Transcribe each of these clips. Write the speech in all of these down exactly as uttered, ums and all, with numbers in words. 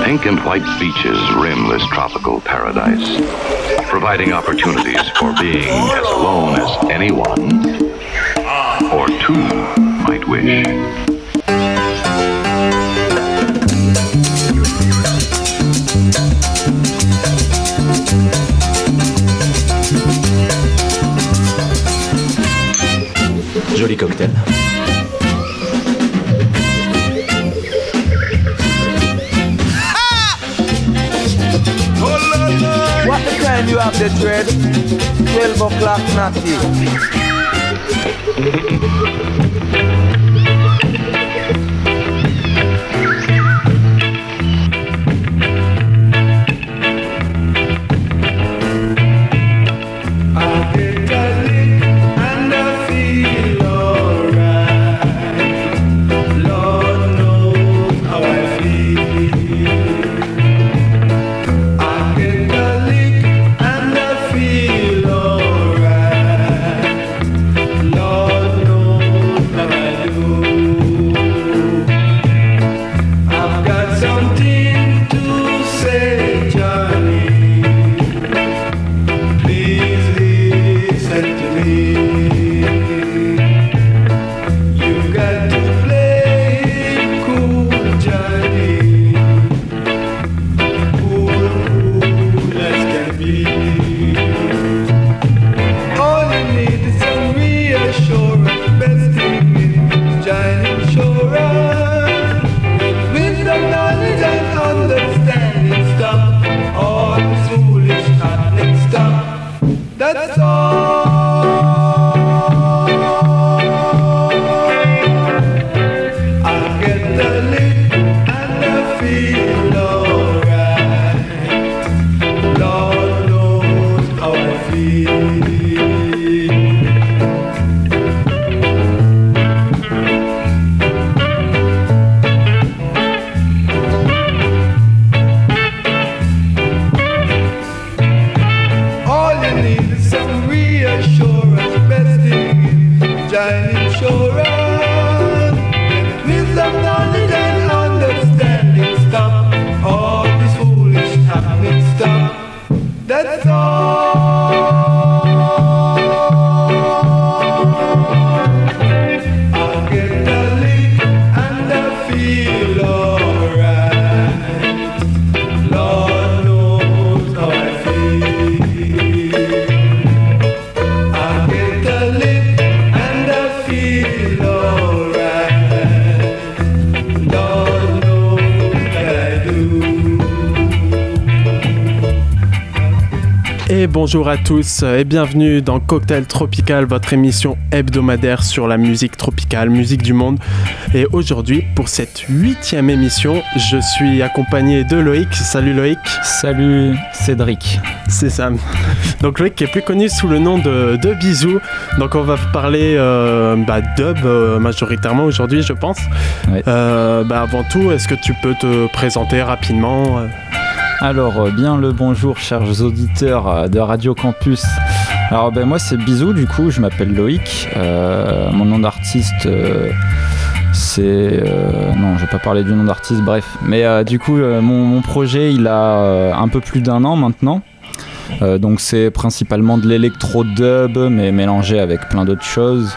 Pink and white beaches rim this tropical paradise, providing opportunities for being as alone as anyone or two might wish. Joli cocktail. What the time you have the dread? twelve o'clock natty. Et bonjour à tous et bienvenue dans Cocktail Tropical, votre émission hebdomadaire sur la musique tropicale, musique du monde. Et aujourd'hui, pour cette huitième émission, je suis accompagné de Loïc. Salut Loïc. Salut Cédric. C'est ça. Donc Loïc qui est plus connu sous le nom de, de Bisou. Donc on va parler euh, bah, dub euh, majoritairement aujourd'hui, je pense. Ouais. Euh, bah, avant tout, est-ce que tu peux te présenter rapidement euh... Alors, bien le bonjour, chers auditeurs de Radio Campus. Alors, ben, moi, c'est Bisou, du coup, je m'appelle Loïc. Euh, mon nom d'artiste, euh, c'est... Euh, non, je vais pas parler du nom d'artiste, bref. Mais euh, du coup, euh, mon, mon projet, il a euh, un peu plus d'un an maintenant. Euh, donc, c'est principalement de l'électro-dub, mais mélangé avec plein d'autres choses.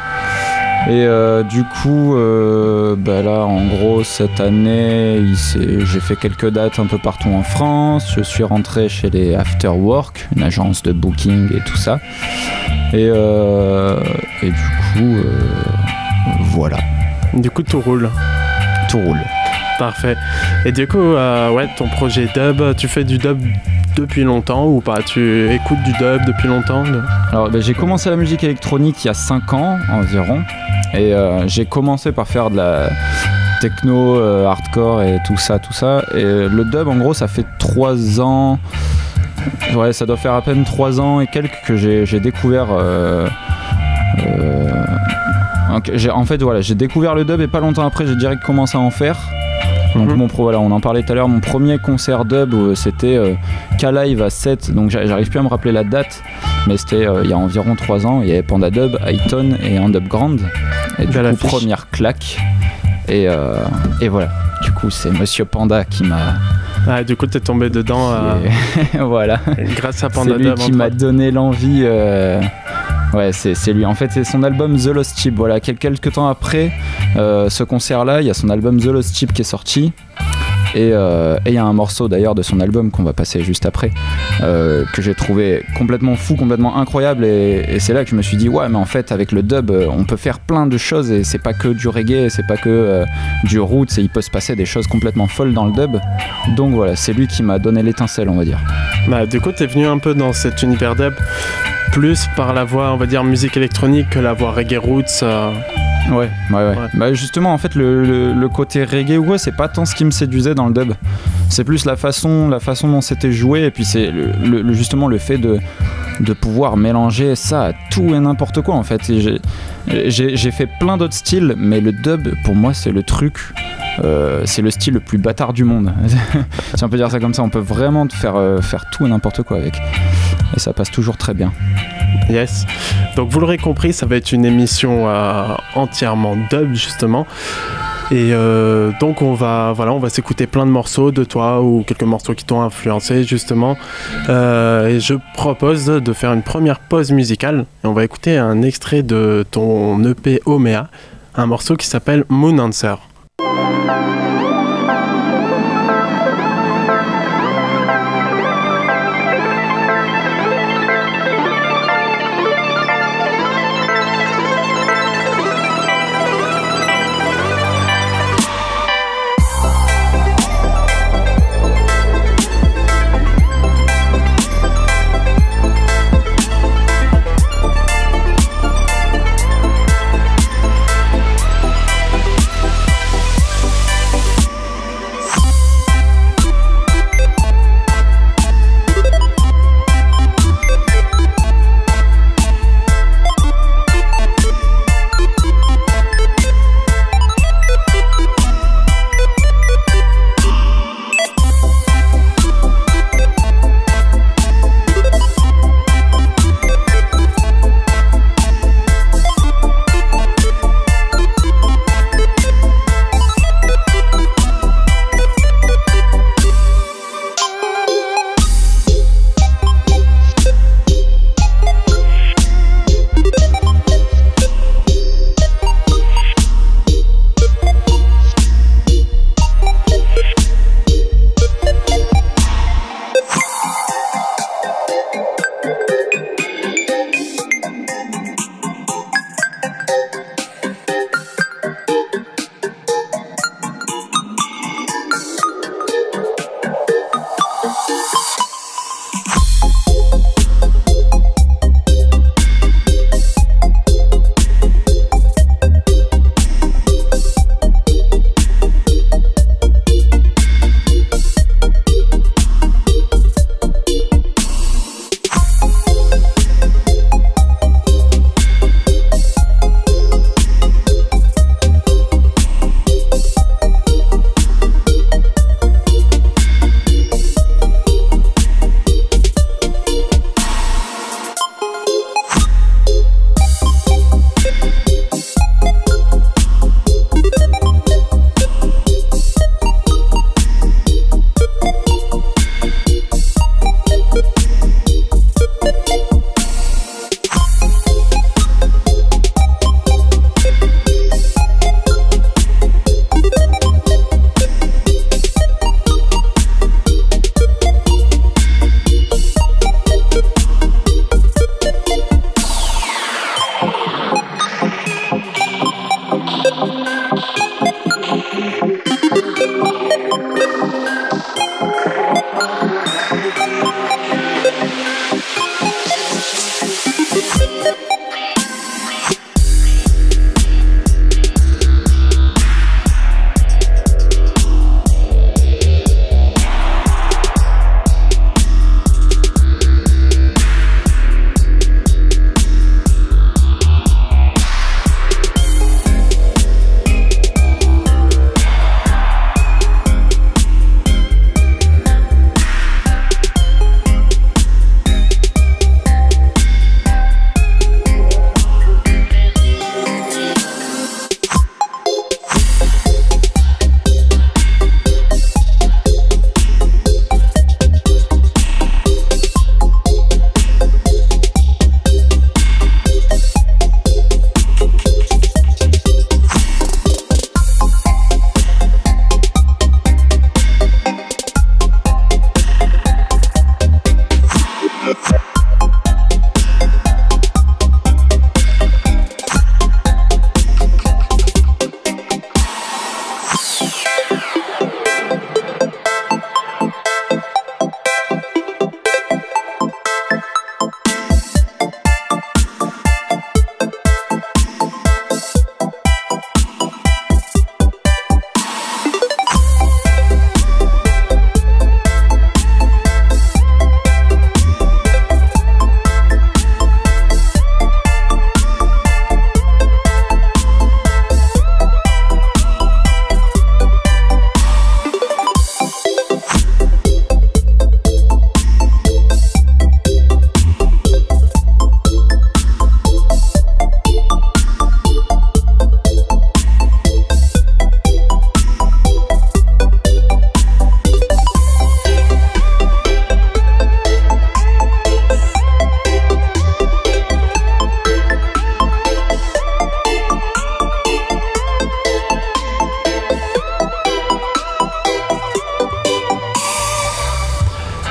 Et euh, du coup, euh, bah là, en gros, cette année, il j'ai fait quelques dates un peu partout en France. Je suis rentré chez les After Work, une agence de booking et tout ça. Et, euh, et du coup, euh, voilà. Du coup, tout roule. Tout roule. Parfait. Et du coup, euh, ouais, ton projet dub, tu fais du dub depuis longtemps ou pas? Tu écoutes du dub depuis longtemps? de... Alors, bah, j'ai commencé la musique électronique il y a cinq ans environ. Et euh, j'ai commencé par faire de la techno, euh, hardcore et tout ça, tout ça. Et le dub, en gros, ça fait trois ans. Ouais, ça doit faire à peine trois ans et quelques que j'ai, j'ai découvert. Euh, euh, j'ai, en fait, voilà, j'ai découvert le dub et pas longtemps après, j'ai direct commencé à en faire. Donc mmh. mon pro, voilà, on en parlait tout à l'heure. Mon premier concert dub, euh, c'était euh, K-Live à sept. Donc j'arrive plus à me rappeler la date, mais c'était euh, il y a environ trois ans. Il y avait Panda Dub, Highton et Underground. Et du coup, première claque. Et, euh, et voilà. Du coup, c'est Monsieur Panda qui m'a Ah, du coup, t'es tombé dedans. Euh... voilà. Grâce à Panda Dub. C'est lui qui m'a donné l'envie. Euh... Ouais, c'est, c'est lui. En fait, c'est son album The Lost Chip. Voilà, quelques temps après euh, ce concert-là, il y a son album The Lost Chip qui est sorti. Et il euh, y a un morceau d'ailleurs de son album qu'on va passer juste après, euh, que j'ai trouvé complètement fou, complètement incroyable. Et, et c'est là que je me suis dit, ouais, mais en fait, avec le dub, on peut faire plein de choses. Et c'est pas que du reggae, c'est pas que euh, du roots. Et il peut se passer des choses complètement folles dans le dub. Donc voilà, c'est lui qui m'a donné l'étincelle, on va dire. Bah, du coup, t'es venu un peu dans cet univers dub, plus par la voix, on va dire, musique électronique que la voix reggae roots. Euh... Ouais, ouais, ouais. ouais. Bah justement, en fait, le, le, le côté reggae, ouais, c'est pas tant ce qui me séduisait dans le dub. C'est plus la façon, la façon dont c'était joué, et puis c'est le, le, justement le fait de, de pouvoir mélanger ça à tout et n'importe quoi, en fait. Et j'ai, j'ai, j'ai fait plein d'autres styles, mais le dub, pour moi, c'est le truc. Euh, c'est le style le plus bâtard du monde. Si on peut dire ça comme ça, on peut vraiment faire, euh, faire tout et n'importe quoi avec. Et ça passe toujours très bien. Yes. Donc vous l'aurez compris, ça va être une émission euh, entièrement dub justement. Et euh, donc on va, voilà, on va s'écouter plein de morceaux de toi ou quelques morceaux qui t'ont influencé justement. Euh, et je propose de faire une première pause musicale. Et on va écouter un extrait de ton E P Omea, un morceau qui s'appelle Moon Answer.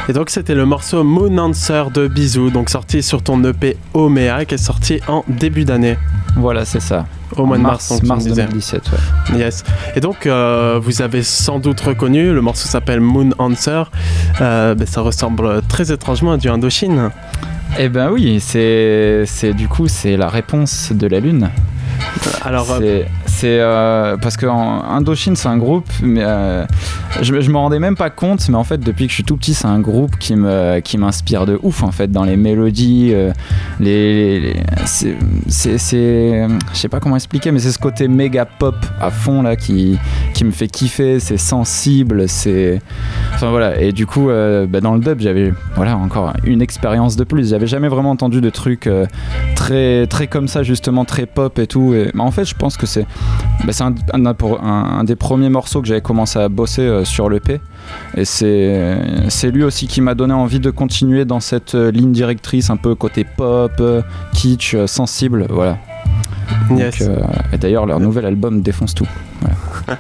Et donc c'était le morceau Moon Answer de Bisou, donc sorti sur ton E P Omea, qui est sorti en début d'année. Voilà, c'est ça. Au mois de mars, mars, donc, mars deux mille dix-sept, ouais. Yes. Et donc, euh, vous avez sans doute reconnu, le morceau s'appelle Moon Answer. Euh, ben, ça ressemble très étrangement à du Indochine. Eh ben oui, c'est, c'est du coup, c'est la réponse de la Lune. Alors, c'est, c'est euh, parce que en, Indochine, c'est un groupe, mais euh, je, je me rendais même pas compte, mais en fait, depuis que je suis tout petit, c'est un groupe qui me, qui m'inspire de ouf, en fait, dans les mélodies, euh, les, les, les c'est, c'est, c'est, je sais pas comment expliquer, mais c'est ce côté méga pop à fond là qui, qui me fait kiffer. C'est sensible, c'est, enfin voilà. Et du coup, euh, bah, dans le dub, j'avais, voilà, encore une expérience de plus. J'avais jamais vraiment entendu de trucs euh, très, très comme ça, justement, très pop et tout. Et, mais en fait, je pense que c'est, bah, c'est un, un, un, un des premiers morceaux que j'avais commencé à bosser euh, sur l'E P. Et c'est, c'est lui aussi qui m'a donné envie de continuer dans cette euh, ligne directrice, un peu côté pop, euh, kitsch, euh, sensible, voilà. Donc, yes. euh, et d'ailleurs, leur nouvel album défonce tout. Voilà.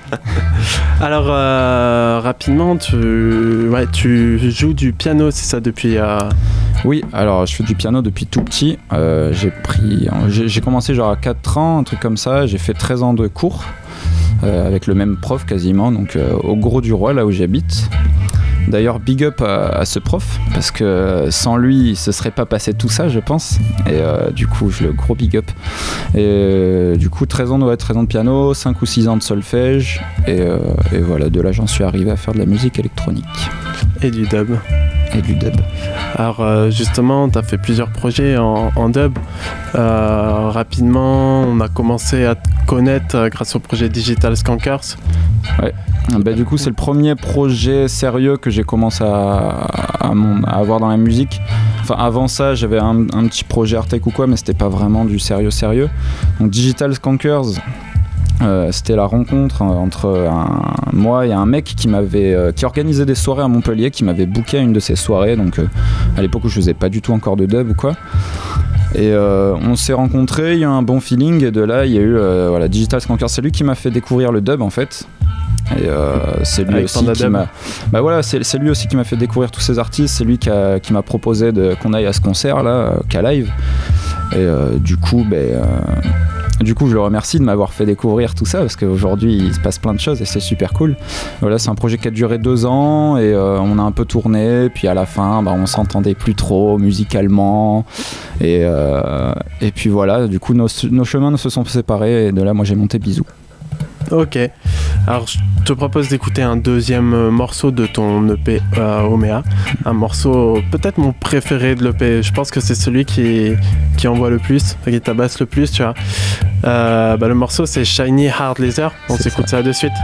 Alors, euh, rapidement, tu, ouais, tu joues du piano, c'est ça, depuis... Euh... Oui, alors je fais du piano depuis tout petit. Euh, j'ai, pris, j'ai, j'ai commencé genre à quatre ans, un truc comme ça. J'ai fait treize ans de cours euh, avec le même prof quasiment, donc euh, au Gros du Roi, là où j'habite. D'ailleurs, big up à, à ce prof, parce que sans lui, il se serait pas passé tout ça, je pense. Et euh, du coup, je le gros big up. Et euh, du coup, treize ans, ouais, treize ans de piano, cinq ou six ans de solfège. Et, euh, et voilà, de là, j'en suis arrivé à faire de la musique électronique. Et du dub. Et du dub. Alors, euh, justement, tu as fait plusieurs projets en, en dub. Euh, rapidement, on a commencé à te connaître euh, grâce au projet Digital Skankers. Ouais. Bah, du coup, c'est le premier projet sérieux que j'ai commencé à, à, mon, à avoir dans la musique. Enfin, avant ça, j'avais un, un petit projet Artec ou quoi, mais c'était pas vraiment du sérieux sérieux. Donc, Digital Skankers, euh, c'était la rencontre entre un, moi et un mec qui m'avait, euh, qui organisait des soirées à Montpellier, qui m'avait booké à une de ses soirées. Donc, euh, à l'époque où je faisais pas du tout encore de dub ou quoi. Et euh, on s'est rencontrés, il y a eu un bon feeling, et de là, il y a eu euh, voilà, Digital Skankers. C'est lui qui m'a fait découvrir le dub en fait. Et euh, c'est lui Avec aussi qui m'a bah voilà c'est, c'est lui aussi qui m'a fait découvrir tous ces artistes. C'est lui qui, a, qui m'a proposé de, qu'on aille à ce concert là, euh, qu'à live. Et euh, du coup ben euh, du coup je le remercie de m'avoir fait découvrir tout ça, parce qu'aujourd'hui il se passe plein de choses et c'est super cool. Voilà, c'est un projet qui a duré deux ans et euh, on a un peu tourné, puis à la fin bah, on s'entendait plus trop musicalement et, euh, et puis voilà, du coup nos, nos chemins se sont séparés et de là moi j'ai monté Bisou. Ok, alors je te propose d'écouter un deuxième morceau de ton E P euh, Omea, un morceau peut-être mon préféré de l'E P. Je pense que c'est celui qui, qui envoie le plus, qui tabasse le plus, tu vois. Euh, bah, le morceau c'est Shiny Hard Laser, on c'est s'écoute ça. ça de suite.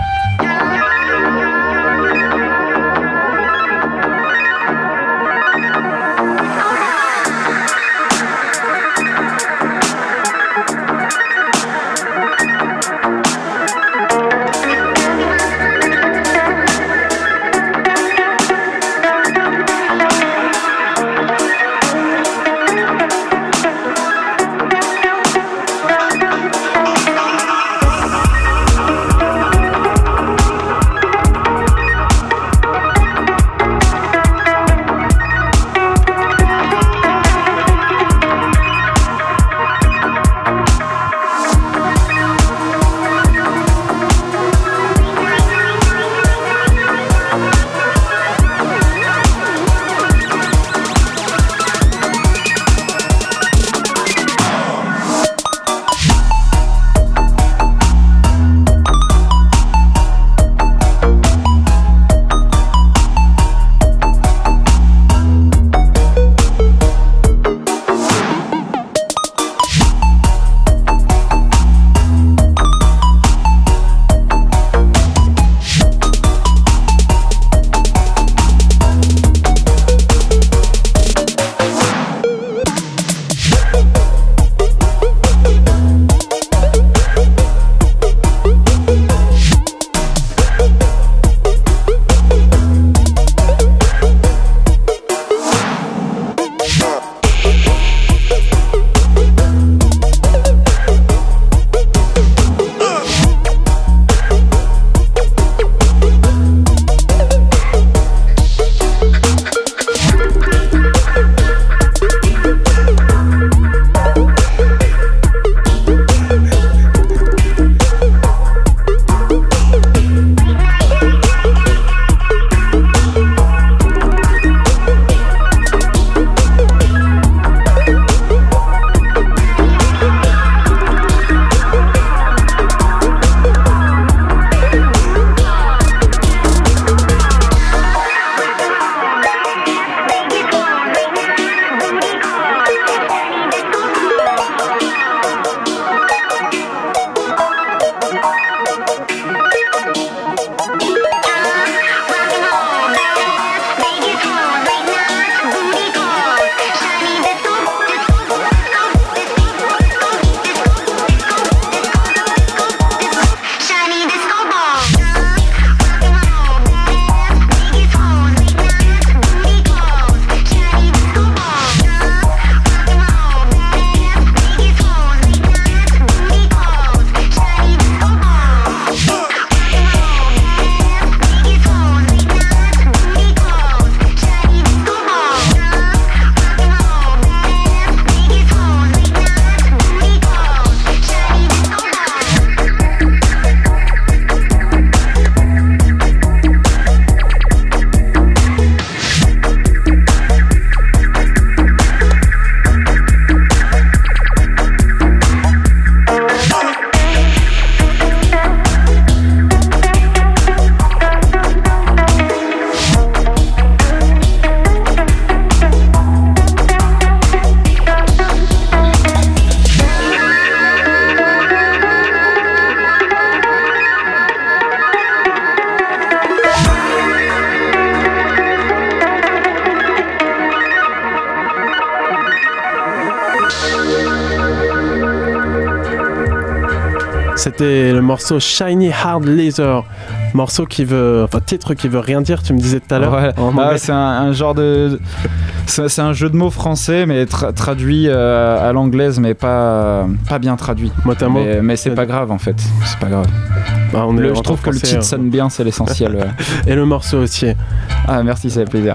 C'était le morceau Shiny Hard Laser, morceau qui veut, enfin titre qui veut rien dire. Tu me disais tout à l'heure. Ouais. En Ah, anglais. c'est un, un genre de, c'est, c'est un jeu de mots français, mais tra- traduit euh, à l'anglaise, mais pas pas bien traduit. Mot à mot. Mais, mais c'est pas grave en fait. C'est pas grave. Ah, on est Le- en je trouve que le français, titre hein. sonne bien, c'est l'essentiel. Ouais. Et le morceau aussi. Ah merci, ça fait plaisir.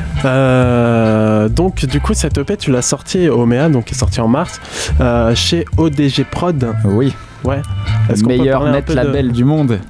Euh, donc du coup cette E P tu l'as sorti au Méa, donc qui est sorti en mars euh, chez O D G Prod. Oui. Ouais. Le Est-ce qu'on peut meilleur parler un net peu de- label du monde.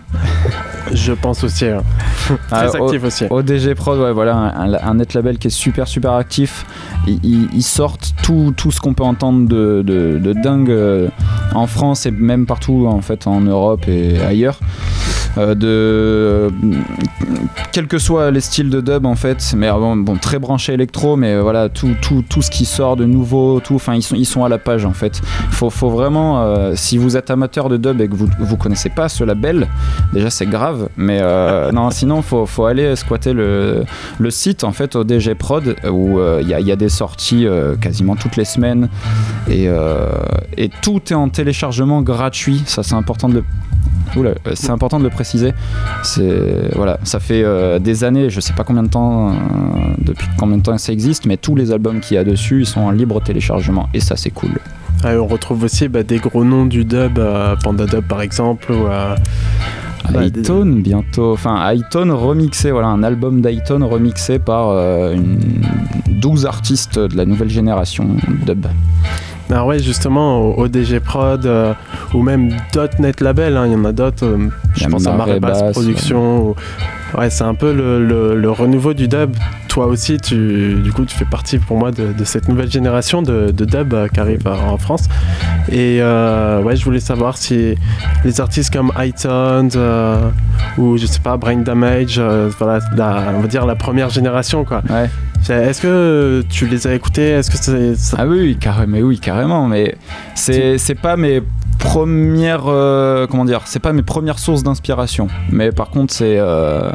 Je pense aussi. hein. Très Ah, actif aussi. O D G Prod, ouais, voilà, un, un net label qui est super super actif. Ils, ils- ils sortent tout, tout ce qu'on peut entendre de, de, de dingue euh, en France et même partout en fait en Europe et ailleurs. Euh, de euh, quels que soient les styles de dub en fait, mais bon, bon très branché électro, mais euh, voilà tout, tout, tout ce qui sort de nouveau, tout, enfin ils sont, ils sont à la page en fait. Faut, faut vraiment, euh, si vous êtes amateur de dub et que vous, vous connaissez pas ce label, déjà c'est grave, mais euh, non sinon faut, faut aller squatter le, le site en fait O D G Prod où il euh, y, y a des sorties euh, quasiment toutes les semaines et, euh, et tout est en téléchargement gratuit, ça c'est important de le Oula, c'est important de le préciser. C'est, voilà, ça fait euh, des années, je sais pas combien de temps, euh, depuis combien de temps ça existe, mais tous les albums qu'il y a dessus, ils sont en libre téléchargement et ça c'est cool. Ah, et on retrouve aussi bah, des gros noms du dub, euh, Panda Dub par exemple, ou euh, bah, Hightone bientôt, enfin Hightone remixé, voilà, un album d'Hightone remixé par euh, une douze artistes de la nouvelle génération dub. Ah ouais, justement, au O D G Prod euh, ou même d'autres net labels, hein, il y en a d'autres. euh, je Il y a pense à Marée Marée Basse Basse, Production. ou- Ouais, c'est un peu le, le- le renouveau du dub. Toi aussi, tu, du coup, tu fais partie pour moi de, de cette nouvelle génération de, de dub euh, qui arrive euh, en France. Et euh, ouais, je voulais savoir si les artistes comme Hightone euh, ou je sais pas, Brain Damage, euh, voilà, la- on va dire la première génération, quoi. Ouais. Est-ce que tu les as écoutés? Est-ce que c'est ça... Ah oui, oui, carrément, mais oui, carrément, mais c'est, c'est pas mes premières, euh, comment dire, c'est pas mes premières sources d'inspiration, mais par contre c'est, euh,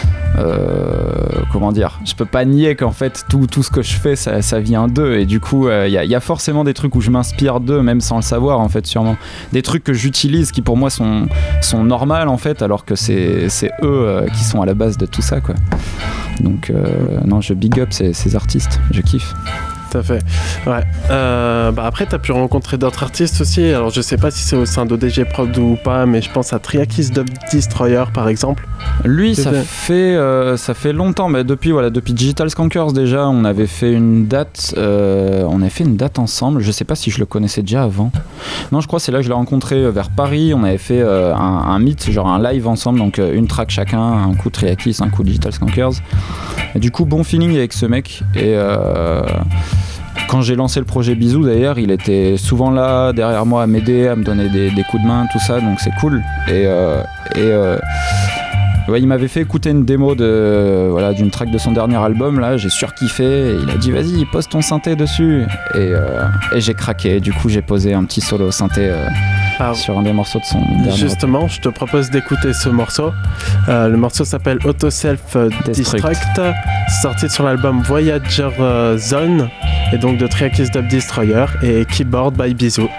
euh, comment dire, je peux pas nier qu'en fait tout, tout ce que je fais ça, ça vient d'eux et du coup il euh, y, y a forcément des trucs où je m'inspire d'eux même sans le savoir en fait sûrement, des trucs que j'utilise qui pour moi sont, sont normales en fait alors que c'est, c'est eux euh, qui sont à la base de tout ça quoi. Donc euh, non, je big up ces, ces artistes, je kiffe. Tout à fait. Ouais. Euh, bah après, tu as pu rencontrer d'autres artistes aussi. Alors, je sais pas si c'est au sein d'O D G Prod ou pas, mais je pense à Triakis Dub Destroyer, par exemple. Lui, C'est ça vrai. fait, euh, ça fait longtemps, mais depuis, voilà, depuis Digital Skankers déjà, on avait fait une date, euh, on avait fait une date ensemble. Je sais pas si je le connaissais déjà avant. Non, je crois que c'est là que je l'ai rencontré euh, vers Paris. On avait fait euh, un, un meet, genre un live ensemble, donc euh, une track chacun, un coup Triakis, un coup Digital Skankers. Et du coup, bon feeling avec ce mec. Et euh, quand j'ai lancé le projet Bisous d'ailleurs, il était souvent là derrière moi à m'aider, à me donner des, des coups de main, tout ça, donc c'est cool. Et, euh, et euh, ouais, il m'avait fait écouter une démo de, voilà, d'une track de son dernier album, là, j'ai surkiffé, et il a dit vas-y, pose ton synthé dessus. Et, euh, et j'ai craqué, du coup j'ai posé un petit solo synthé euh, Ah, sur un des morceaux de son dernier album. justement, je te propose d'écouter ce morceau. Euh, le morceau s'appelle Auto Self Destruct. Destruct, sorti sur l'album Voyager euh, Zone, et donc de Triakis Dub Destroyer et Keyboard by Bisous.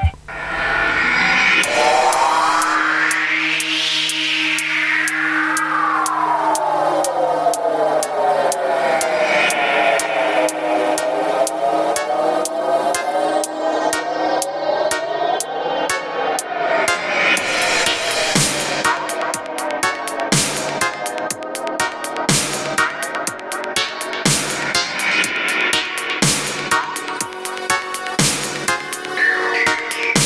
Thank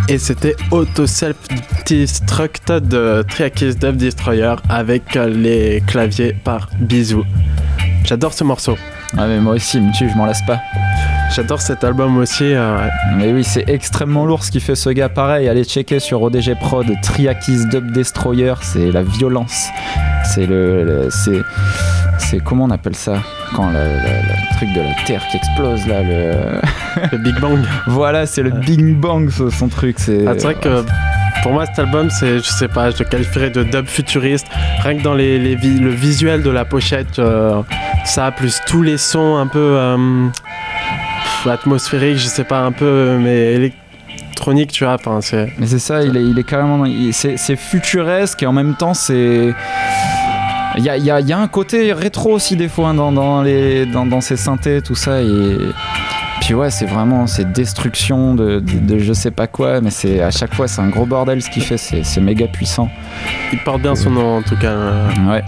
Et c'était Auto Self-Destructed de Triakis Dub Destroyer avec les claviers par Bisou. J'adore ce morceau. Ah mais moi aussi, il me tue, je m'en lasse pas. J'adore cet album aussi. Euh, ouais. Mais oui, c'est extrêmement lourd ce qu'il fait ce gars. Pareil, allez checker sur O D G Prod, Triakis Dub Destroyer, c'est la violence. C'est le, le c'est, c'est comment on appelle ça quand le, le, le truc de la terre qui explose là, le, le Big Bang. Voilà, c'est le ouais. Big Bang, son truc. C'est, ah, c'est vrai que pour moi cet album, c'est, je sais pas, je le qualifierais de dub futuriste. Rien que dans les, les vi- le visuel de la pochette, euh, ça plus tous les sons un peu euh, atmosphériques, je sais pas, un peu mais électronique, tu vois. Enfin, c'est. Mais c'est ça, il est, il est carrément, il, c'est, c'est futuresque et en même temps c'est. Il y a, y, a, y a un côté rétro aussi des fois hein, dans, dans, les, dans, dans ces synthés, tout ça. Et puis ouais, c'est vraiment c'est destruction de, de, de je sais pas quoi, mais c'est, à chaque fois c'est un gros bordel ce qu'il fait, c'est, c'est méga puissant. Il porte bien son nom en tout cas. Ouais.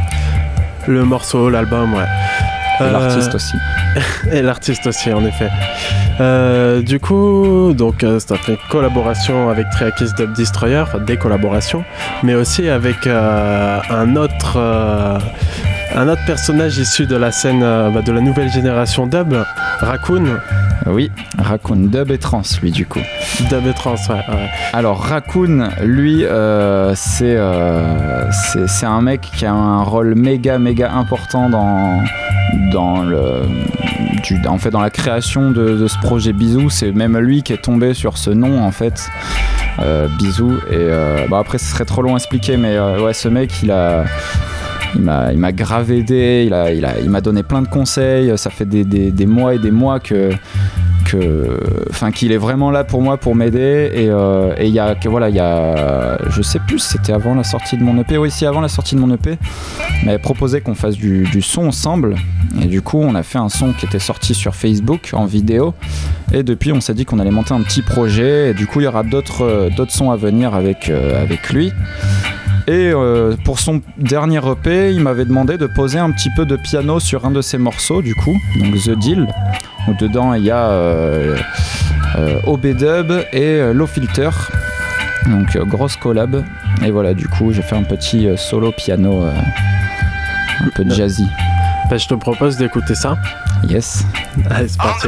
Le morceau, l'album, ouais. Et euh... l'artiste aussi. Et l'artiste aussi, en effet. Euh, du coup, donc, euh, c'est une collaboration avec Triakis Dub Destroyer, enfin des collaborations, mais aussi avec euh, un autre, euh, un autre personnage issu de la scène euh, bah, de la nouvelle génération dub, Raccoon. Oui, Raccoon, dub et trans, lui, du coup. Dub et trans, ouais. ouais. Alors, Raccoon, lui, euh, c'est, euh, c'est, c'est un mec qui a un rôle méga, méga important dans, dans, le, du, en fait, dans la création de, de ce projet Bisou. C'est même lui qui est tombé sur ce nom, en fait, euh, Bisou. Et euh, bah, après, ce serait trop long à expliquer, mais euh, ouais, ce mec, il a... Il m'a, il m'a grave aidé, il, a, il, a, il m'a donné plein de conseils, ça fait des, des, des mois et des mois que, que, enfin, qu'il est vraiment là pour moi, pour m'aider. Et euh, il y a, voilà, il y a, je sais plus, c'était avant la sortie de mon E P, oui, si avant la sortie de mon E P, il m'avait proposé qu'on fasse du, du son ensemble. Et du coup, on a fait un son qui était sorti sur Facebook en vidéo. Et depuis, on s'est dit qu'on allait monter un petit projet. Et du coup, il y aura d'autres, d'autres sons à venir avec, euh, avec lui. Et euh, pour son dernier E P, il m'avait demandé de poser un petit peu de piano sur un de ses morceaux, du coup, donc The Deal, où dedans il y a euh, euh, O B Dub et euh, Low Filter, donc euh, grosse collab. Et voilà, du coup, j'ai fait un petit euh, solo piano euh, un peu jazzy. Bah, je te propose d'écouter ça. Yes. Allez, c'est parti.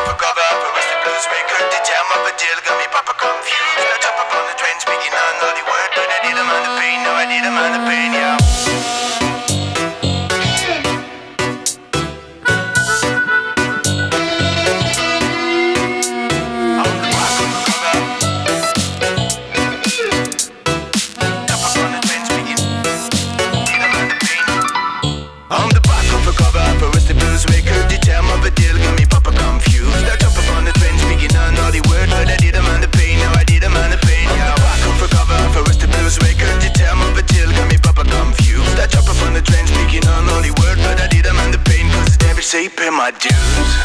Pay my dues.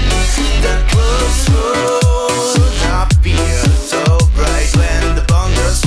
Bongos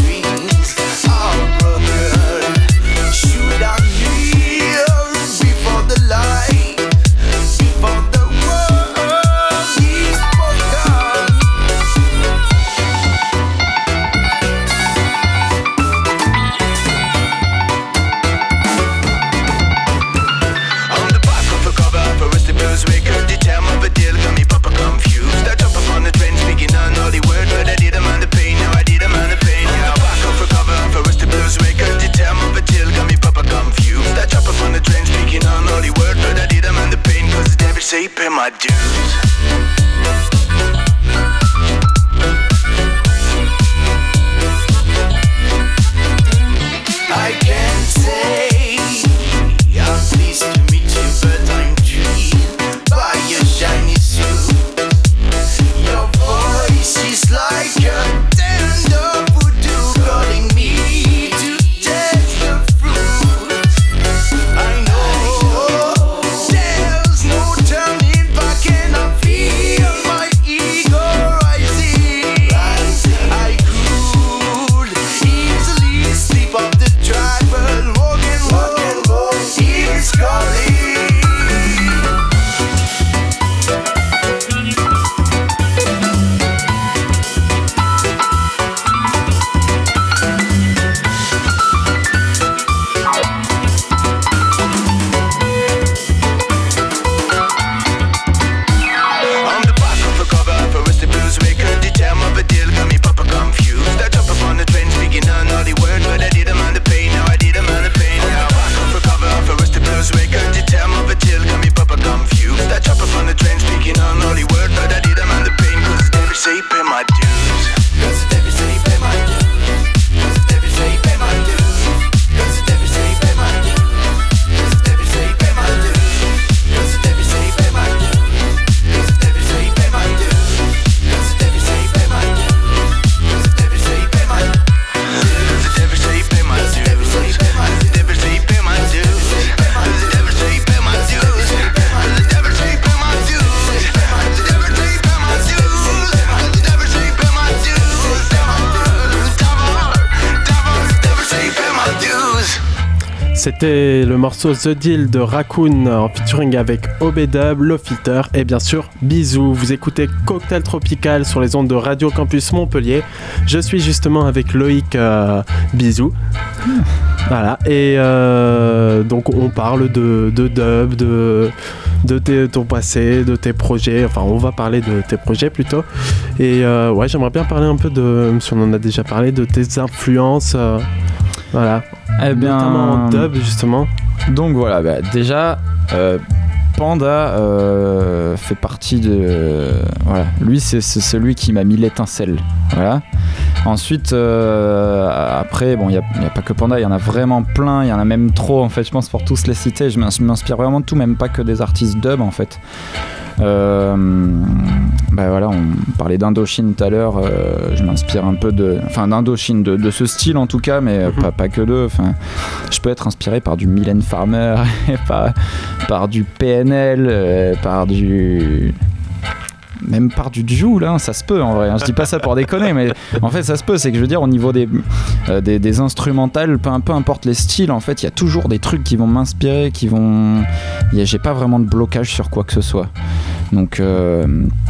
C'était le morceau The Deal de Raccoon en featuring avec Obedub, Lofiter et bien sûr Bisous. Vous écoutez Cocktail Tropical sur les ondes de Radio Campus Montpellier. Je suis justement avec Loïc euh, Bisous. Voilà, et euh, donc on parle de, de dub, de, de tes, ton passé, de tes projets, enfin on va parler de tes projets plutôt. Et euh, ouais, j'aimerais bien parler un peu de, même si on en a déjà parlé, de tes influences, euh, voilà, eh bien, notamment en dub justement. Donc voilà, bah, déjà... Euh, Panda euh, fait partie de... Euh, voilà, lui c'est, c'est celui qui m'a mis l'étincelle. Voilà. Ensuite, euh, après, bon, il n'y a, a pas que Panda, il y en a vraiment plein, il y en a même trop en fait, je pense pour tous les citer. Je m'inspire vraiment de tout, même pas que des artistes dub en fait. Euh, bah voilà, on parlait d'Indochine tout à l'heure, euh, je m'inspire un peu de, enfin d'Indochine, de, de ce style en tout cas, mais mm-hmm. pas, pas que d'eux. Enfin, je peux être inspiré par du Mylène Farmer, par, par du P N L, euh, par du... même par du Joule, hein, ça se peut en vrai, hein. Je dis pas ça pour déconner, mais en fait ça se peut, c'est que je veux dire au niveau des, euh, des, des instrumentales, peu, peu importe les styles, en fait il y a toujours des trucs qui vont m'inspirer, qui vont... Y a, j'ai pas vraiment de blocage sur quoi que ce soit. Donc... Euh...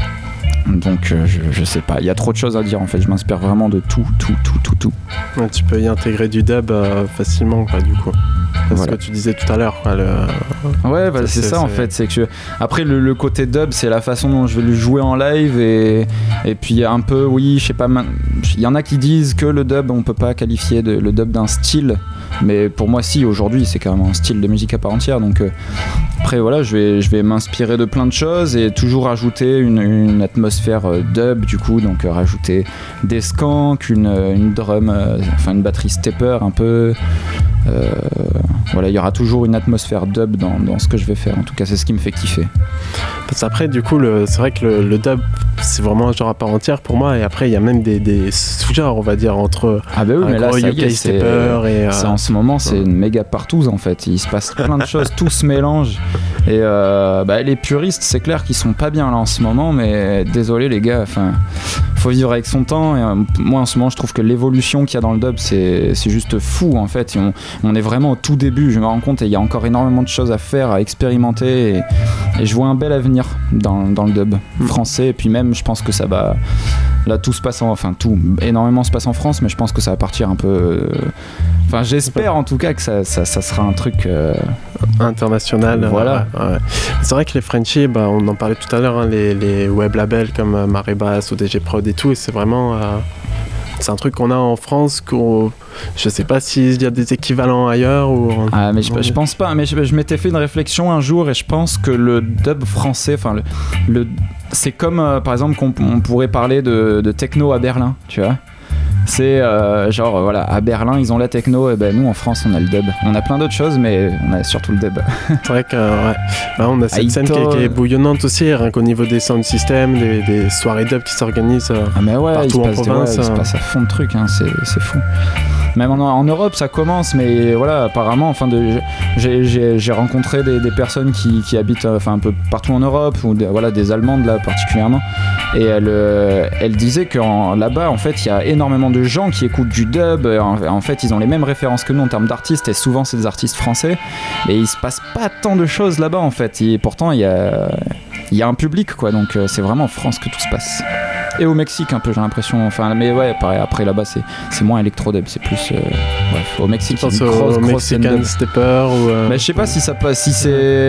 Donc euh, je, je sais pas, il y a trop de choses à dire en fait, je m'inspire vraiment de tout, tout, tout, tout, tout. Ouais, tu peux y intégrer du dub euh, facilement quoi, du coup. C'est voilà. Ce que tu disais tout à l'heure. Quoi, le... Ouais, bah, c'est, c'est ça c'est... en fait. C'est que je... Après, le, le côté dub, c'est la façon dont je vais le jouer en live. Et, et puis, un peu, oui, je sais pas. Il y en a qui disent que le dub, on peut pas qualifier de, le dub d'un style. Mais pour moi, si, aujourd'hui, c'est carrément un style de musique à part entière. Donc, euh, après, voilà, je vais, je vais m'inspirer de plein de choses et toujours rajouter une, une atmosphère euh, dub, du coup. Donc, euh, rajouter des skanks, une, une drum, euh, enfin, une batterie stepper un peu. Euh, voilà, il y aura toujours une atmosphère dub dans, dans ce que je vais faire. En tout cas, c'est ce qui me fait kiffer. Parce qu'après, du coup, le, c'est vrai que le, le dub, c'est vraiment un genre à part entière pour moi. Et après, il y a même des, des sous-genres, on va dire, entre ah bah oui, mais là, ça y est, c'est, et, euh... c'est en ce moment, c'est une méga partouze en fait. Il se passe plein de choses, tout se mélange. Et euh, bah, les puristes, c'est clair qu'ils sont pas bien là en ce moment, mais désolé les gars. Enfin, faut vivre avec son temps. Et, euh, moi, en ce moment, je trouve que l'évolution qu'il y a dans le dub, c'est, c'est juste fou en fait. Et on, on est vraiment au tout début, je me rends compte, et il y a encore énormément de choses à faire, à expérimenter, et, et je vois un bel avenir dans, dans le dub français. Et puis même, je pense que ça va... Là, tout se passe en... Enfin, tout, énormément se passe en France, mais je pense que ça va partir un peu... Euh, enfin, j'espère en tout cas que ça, ça, ça sera un truc... Euh, international. Voilà. Ouais, ouais. C'est vrai que les Frenchies, bah, on en parlait tout à l'heure, hein, les, les web labels comme euh, Marée Basse ou D G Prod et tout, et c'est vraiment... Euh, c'est un truc qu'on a en France, qu'on, je sais pas s'il y a des équivalents ailleurs ou... Ah, mais je, je pense pas, mais je, je m'étais fait une réflexion un jour et je pense que le dub français, enfin le, le, c'est comme euh, par exemple qu'on on pourrait parler de, de techno à Berlin, tu vois. C'est euh, genre euh, voilà, à Berlin ils ont la techno, et ben nous en France on a le dub. On a plein d'autres choses, mais on a surtout le dub. C'est vrai que euh, ouais. Là, on a cette Aito, scène qui est, qui est bouillonnante aussi, rien qu'au niveau des sound systems, des, des soirées dub qui s'organisent euh, ah mais ouais, partout en province. Des, ouais, il se passe à fond de trucs, hein, c'est, c'est fou. Même en, en Europe ça commence, mais voilà, apparemment, enfin de, j'ai, j'ai, j'ai rencontré des, des personnes qui, qui habitent enfin un peu partout en Europe, ou des, voilà, des Allemandes là particulièrement, et elles, euh, elles disaient que en, là-bas en fait il y a énormément de gens qui écoutent du dub. En, en fait ils ont les mêmes références que nous en termes d'artistes, et souvent c'est des artistes français, mais il se passe pas tant de choses là-bas en fait, et pourtant il y a, il y a un public quoi, donc euh, c'est vraiment en France que tout se passe. Et au Mexique un peu, j'ai l'impression, enfin mais ouais pareil, après là-bas c'est, c'est moins électro-dub, c'est plus euh, bref, au Mexique c'est une grosse, grosse scène dub. Stepper ou euh... mais je sais pas si ça passe, si c'est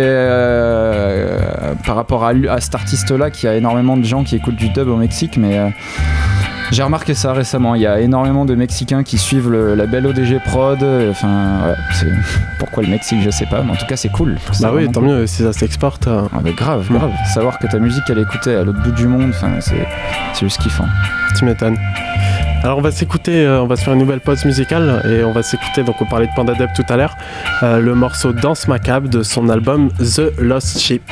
euh, par rapport à, à cet artiste là, qu'il y a énormément de gens qui écoutent du dub au Mexique, mais euh, j'ai remarqué ça récemment, il y a énormément de Mexicains qui suivent le label O D G Prod, enfin ouais, c'est... pourquoi le Mexique je sais pas, mais en tout cas c'est cool. C'est bah oui, tant cool. Mieux si ça s'exporte. Euh... Ah mais grave, grave, mmh. Savoir que ta musique elle est écoutée à l'autre bout du monde, enfin c'est, c'est juste kiffant. Tu m'étonnes. Alors on va s'écouter, euh, on va se faire une nouvelle pause musicale, et on va s'écouter, donc on parlait de Panda Dub tout à l'heure, euh, le morceau Danse Macabre de son album The Lost Sheep.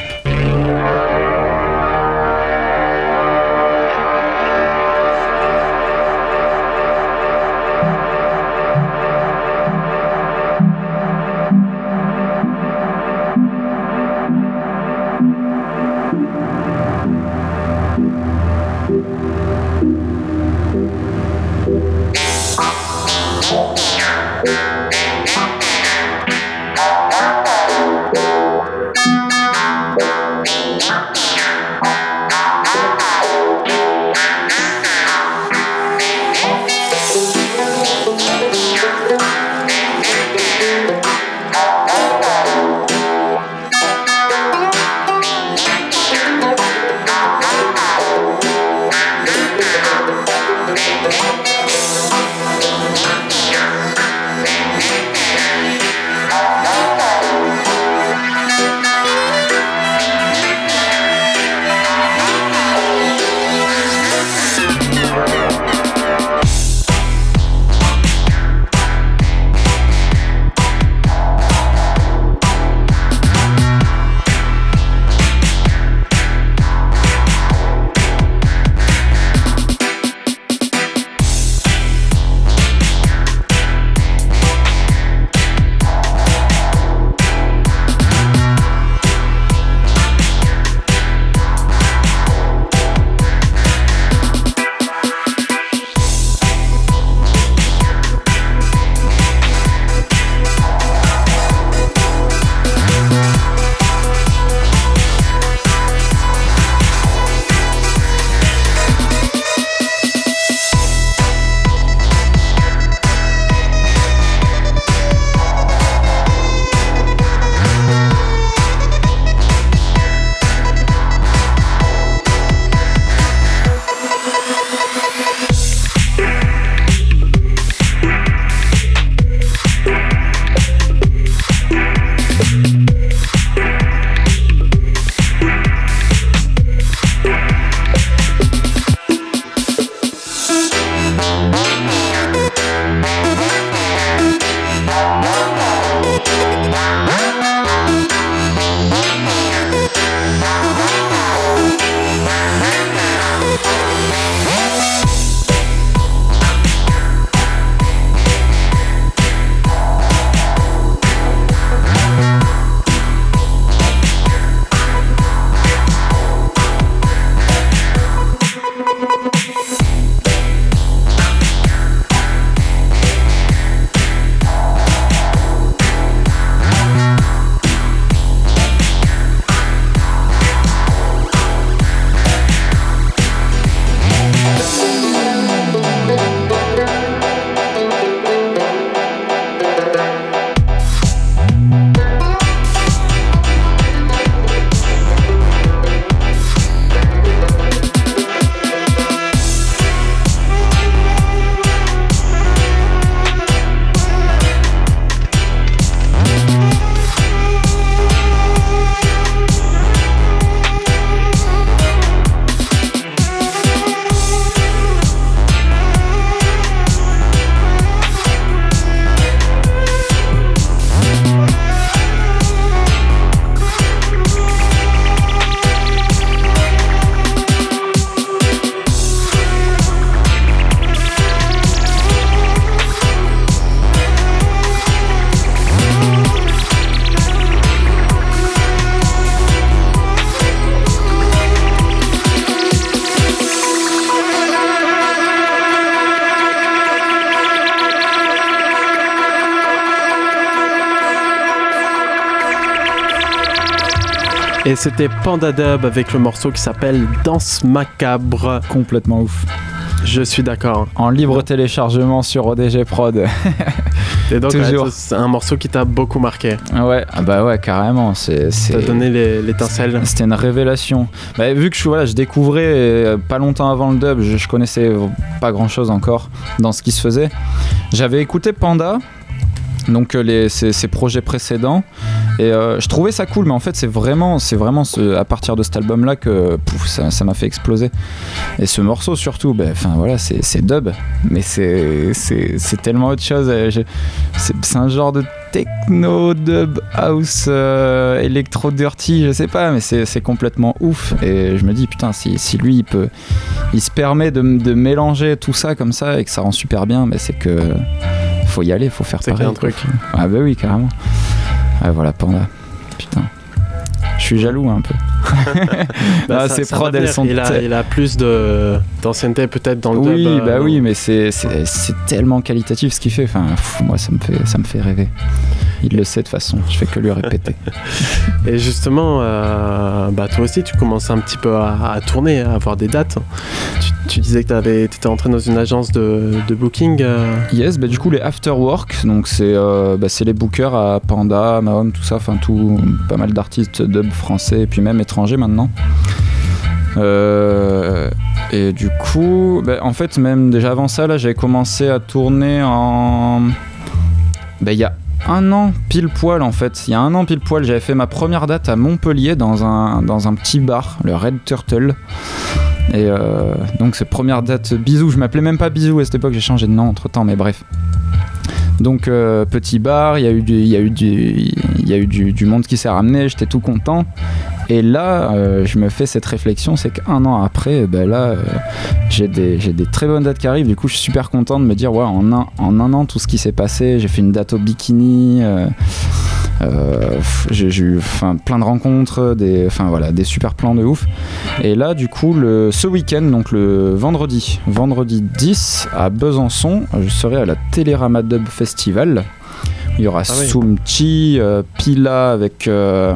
Et c'était Panda Dub avec le morceau qui s'appelle Danse Macabre. Complètement ouf. Je suis d'accord. En libre téléchargement sur O D G Prod. Et donc, Toujours. ouais, c'est un morceau qui t'a beaucoup marqué. Ouais, ah bah ouais, carrément. C'est, c'est... T'as donné les, l'étincelle. C'était une révélation. Bah, vu que je, voilà, je découvrais euh, pas longtemps avant le dub, je, je connaissais pas grand chose encore dans ce qui se faisait. J'avais écouté Panda, donc euh, les, ses, ses projets précédents, et euh, je trouvais ça cool, mais en fait c'est vraiment, c'est vraiment ce, à partir de cet album là que pouf, ça, ça m'a fait exploser. Et ce morceau surtout, bah, voilà, c'est, c'est dub, mais c'est, c'est, c'est tellement autre chose. Je, c'est, c'est un genre de techno, dub, house, euh, électro dirty, je sais pas, mais c'est, c'est complètement ouf. Et je me dis putain, si, si lui il peut, il se permet de, de mélanger tout ça comme ça et que ça rend super bien, mais c'est que faut y aller, faut faire c'est pareil. C'est un truc. Ah bah oui, carrément. Ah voilà, Panda. Putain. Je suis jaloux un peu. bah, ah, ça, ces ça prods, elles sont... Il a, il a plus de, d'ancienneté peut-être dans le oui, dub. Oui, bah euh, oui, mais c'est, c'est, c'est tellement qualitatif ce qu'il fait. Enfin, pff, moi, ça me fait, ça me fait rêver. Il le sait de toute façon, je fais que lui répéter. Et justement, euh, bah toi aussi, tu commences un petit peu à, à tourner, à avoir des dates. Tu, tu disais que tu étais entré dans une agence de, de booking. Euh... Yes, bah du coup, les After Work, donc c'est, euh, bah, c'est les bookers à Panda, Mahom, tout ça, enfin tout, pas mal d'artistes dub français et puis même étrangers maintenant. Euh, et du coup, bah, en fait, même déjà avant ça, là, j'avais commencé à tourner en. Bah, il y a un an pile poil en fait. Il y a un an pile poil, j'avais fait ma première date à Montpellier dans un, dans un petit bar, le Red Turtle. Et euh, donc, c'est première date Bisou. Je m'appelais même pas Bisou à cette époque, j'ai changé de nom entre temps, mais bref. Donc, euh, petit bar, il y a eu, du, il y a eu, du, il y a eu du, du monde qui s'est ramené, j'étais tout content. Et là, euh, je me fais cette réflexion, c'est qu'un an après, ben là, euh, j'ai, des, j'ai des très bonnes dates qui arrivent. Du coup, je suis super content de me dire, ouais, en un, en un an, tout ce qui s'est passé, j'ai fait une date au Bikini, euh, euh, j'ai, j'ai eu enfin, plein de rencontres, des, enfin, voilà, des super plans de ouf. Et là, du coup, le, ce week-end, donc le vendredi, vendredi dix, à Besançon, je serai à la Télérama Dub Festival. Il y aura ah oui. Soumchi, euh, Pila avec... Euh,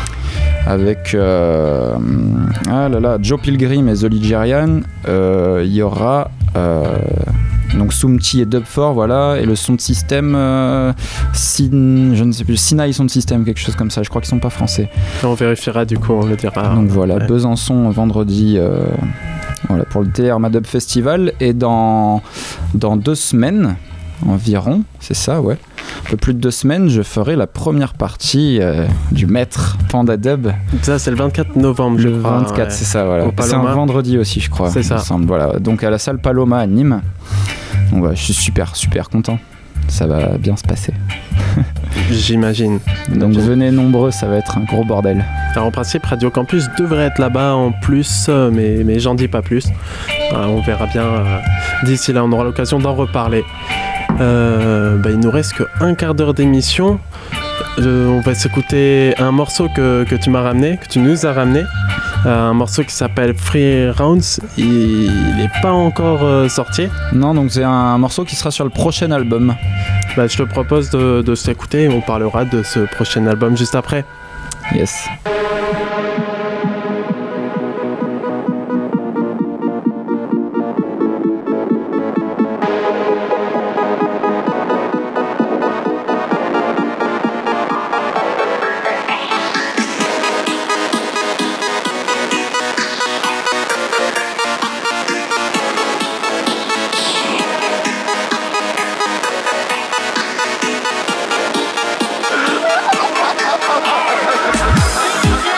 avec euh, ah là là, Joe Pilgrim et The Ligerian. Euh, il y aura euh, donc Soumchi et Dub four, voilà, et le son de système euh, Sin, je ne sais plus, Sinai son de système, quelque chose comme ça, je crois qu'ils sont pas français. On vérifiera du coup, on le dira. Donc voilà, ouais. Besançon vendredi euh, voilà, pour le Télérama Dub Festival, et dans, dans deux semaines environ, c'est ça, ouais, un peu plus de deux semaines, je ferai la première partie euh, du maître Panda Dub. Ça, c'est le vingt-quatre novembre, le je crois. vingt-quatre, ouais. C'est ça, voilà. C'est un vendredi aussi, je crois. C'est ça. Semble, voilà. Donc à la salle Paloma à Nîmes. Donc ouais, je suis super, super content. Ça va bien se passer. J'imagine. Donc venez nombreux, ça va être un gros bordel. Alors en principe, Radio Campus devrait être là-bas en plus, mais, mais j'en dis pas plus. Euh, on verra bien. Euh, d'ici là, on aura l'occasion d'en reparler. Euh, bah, il nous reste qu'un quart d'heure d'émission. Euh, on va s'écouter un morceau que, que tu m'as ramené, que tu nous as ramené. Euh, un morceau qui s'appelle Free Rounds. Il n'est pas encore euh, sorti. Non, donc c'est un morceau qui sera sur le prochain album. Bah, je te propose de, de s'écouter et on parlera de ce prochain album juste après. Yes. Yeah.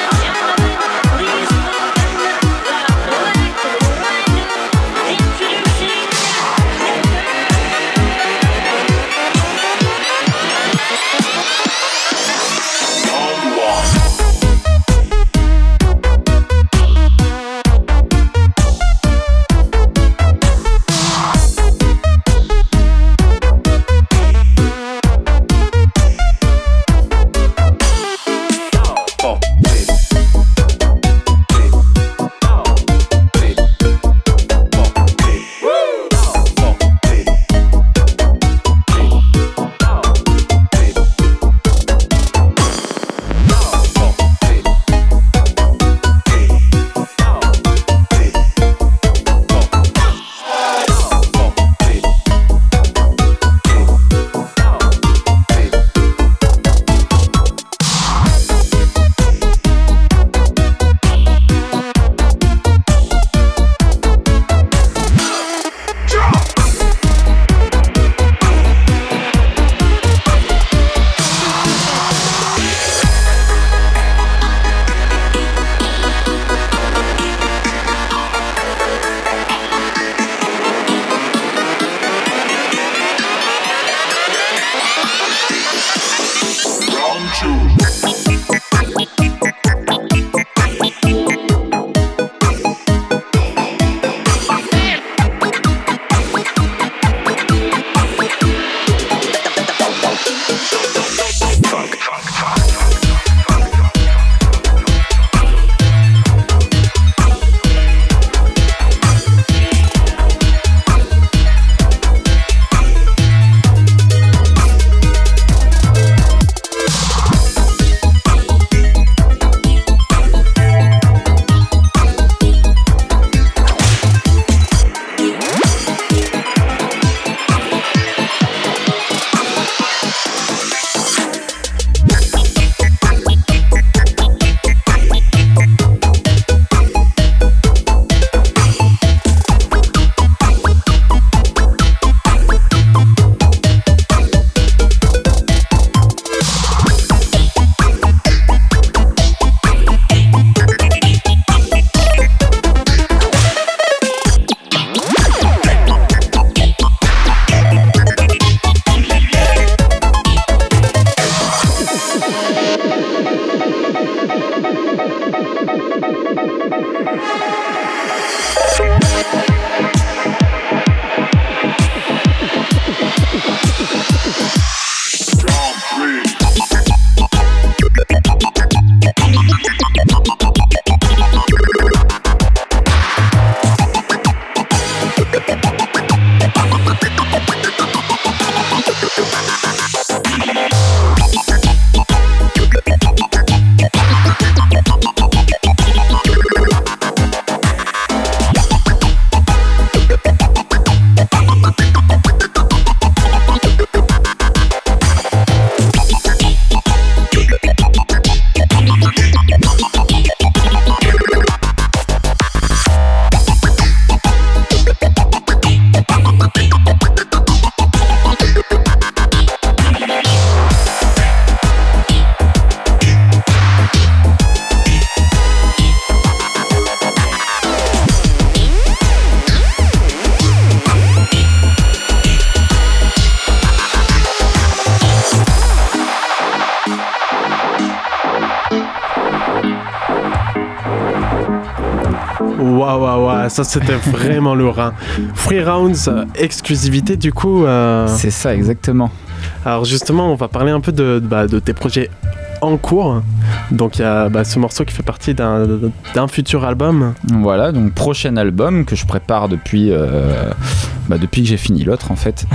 Waouh, waouh, waouh, ça c'était vraiment lourd. Hein. Free Rounds, euh, exclusivité du coup. Euh... C'est ça, exactement. Alors justement, on va parler un peu de, bah, de tes projets en cours. Donc il y a bah, ce morceau qui fait partie d'un, d'un futur album. Voilà, donc prochain album que je prépare depuis, euh, bah, depuis que j'ai fini l'autre en fait.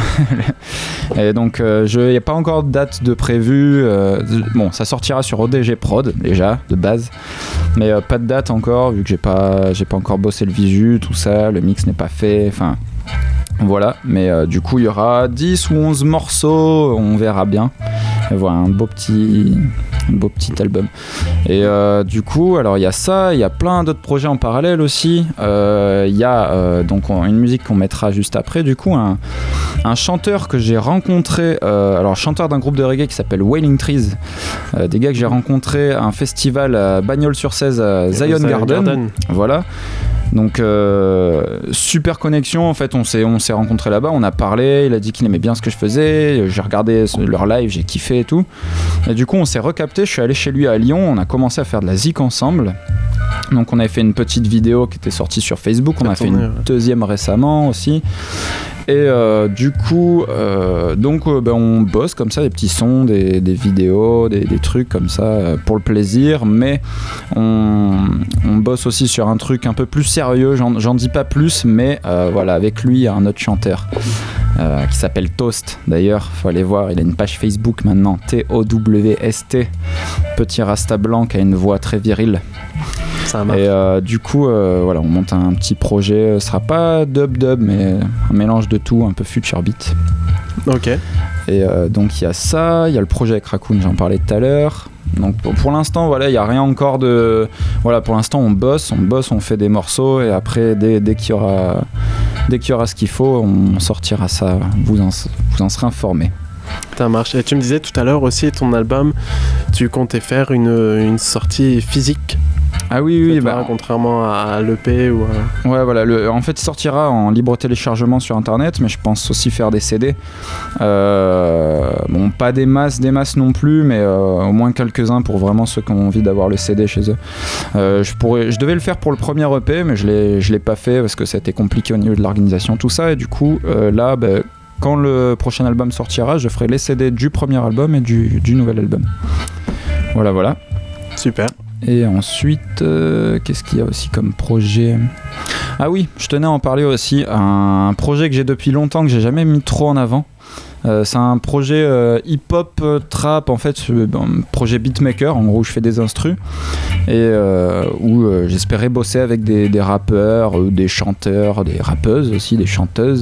Et donc il euh, n'y a pas encore de date de prévu. Euh, bon, ça sortira sur O D G Prod déjà, de base. Mais euh, pas de date encore, vu que j'ai pas, j'ai pas encore bossé le visu, tout ça, le mix n'est pas fait, enfin... Voilà, mais euh, du coup il y aura dix ou onze morceaux, on verra bien. Et voilà, un beau petit, un beau petit album. Et euh, du coup, alors il y a ça, il y a plein d'autres projets en parallèle aussi. Il euh, y a euh, donc on, une musique qu'on mettra juste après, du coup, un, un chanteur que j'ai rencontré, euh, alors chanteur d'un groupe de reggae qui s'appelle Wailing Trees, euh, des gars que j'ai rencontré à un festival à Bagnols-sur-Cèze, à Zion Garden. Garden. Voilà. Donc euh, super connexion en fait, on s'est, on s'est rencontrés là-bas, on a parlé, il a dit qu'il aimait bien ce que je faisais, j'ai regardé leur live, j'ai kiffé et tout. Et du coup on s'est recapté, je suis allé chez lui à Lyon, on a commencé à faire de la zik ensemble. Donc on avait fait une petite vidéo qui était sortie sur Facebook, on a fait une deuxième récemment aussi. Et euh, du coup, euh, donc euh, ben, on bosse comme ça, des petits sons, des, des vidéos, des, des trucs comme ça euh, pour le plaisir, mais on, on bosse aussi sur un truc un peu plus sérieux, j'en, j'en dis pas plus, mais euh, voilà, avec lui, il y a un autre chanteur euh, qui s'appelle Toast, d'ailleurs, faut aller voir, il a une page Facebook maintenant, T O W S T, petit rasta blanc qui a une voix très virile. Ça marche. Et euh, du coup, euh, voilà, on monte un petit projet. Ce sera pas dub-dub, mais un mélange de tout, un peu future beat. Ok. Et euh, donc il y a ça, il y a le projet avec Raccoon, j'en parlais tout à l'heure. Donc pour, pour l'instant, voilà, il y a rien encore de. Voilà, pour l'instant, on bosse, on bosse, on fait des morceaux, et après, dès, dès qu'il y aura, dès qu'il y aura ce qu'il faut, on sortira ça. Vous en, vous en serez informés. Ça marche. Et tu me disais tout à l'heure aussi, ton album, tu comptais faire une, une sortie physique. Ah oui, oui, bah, contrairement à l'E P ou à... Ouais, voilà. Le, en fait, il sortira en libre téléchargement sur Internet, mais je pense aussi faire des C D. Euh, bon, pas des masses, des masses non plus, mais euh, au moins quelques-uns pour vraiment ceux qui ont envie d'avoir le C D chez eux. Euh, je pourrais, je devais le faire pour le premier E P, mais je l'ai, je l'ai pas fait parce que ça a été compliqué au niveau de l'organisation, tout ça. Et du coup, euh, là, bah, quand le prochain album sortira, je ferai les C D du premier album et du, du nouvel album. Voilà, voilà. Super. Et ensuite, euh, qu'est-ce qu'il y a aussi comme projet ? Ah oui, je tenais à en parler aussi. Un projet que j'ai depuis longtemps, que j'ai jamais mis trop en avant. Euh, c'est un projet euh, hip-hop euh, trap, en fait, euh, un projet beatmaker, en gros, où je fais des instrus. Et euh, où euh, j'espérais bosser avec des, des rappeurs, euh, des chanteurs, des rappeuses aussi, des chanteuses.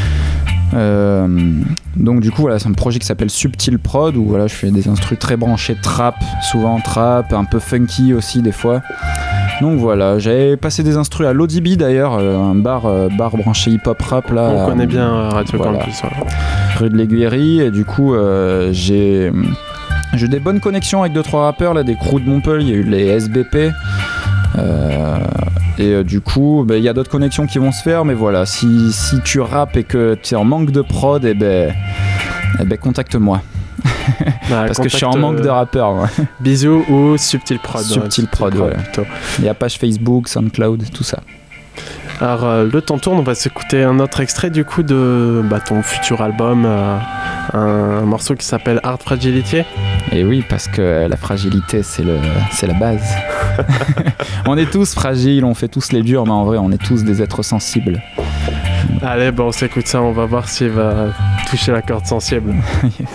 Euh, donc du coup voilà, c'est un projet qui s'appelle Subtil Prod, où voilà, je fais des instrus très branchés trap, souvent trap, un peu funky aussi des fois. Donc voilà, j'avais passé des instrus à l'Audibi d'ailleurs, euh, un bar, euh, bar branché hip-hop rap là. On euh, connaît bien Radio voilà, Campus. Ouais. Rue de l'Aiguillerie, et du coup euh, j'ai, j'ai eu des bonnes connexions avec deux trois rappeurs là, des crews de Montpellier, il y a eu les S B P. Euh, et euh, du coup il bah, y a d'autres connexions qui vont se faire, mais voilà, si, si tu rappes et que tu es en manque de prod, et ben eh ben contacte-moi. Bah, parce que je suis en manque de rappeurs. Ouais. Bisous ou Subtil Prod. Subtil ouais, Prod, voilà. Il y a page Facebook, SoundCloud, tout ça. Alors euh, le temps tourne, on va s'écouter un autre extrait du coup de bah, ton futur album, euh, un, un morceau qui s'appelle Art Fragility. Et oui, parce que la fragilité c'est, le, c'est la base. On est tous fragiles, on fait tous les durs, mais en vrai on est tous des êtres sensibles. Allez, bon, on s'écoute ça, on va voir s'il va toucher la corde sensible. Yes.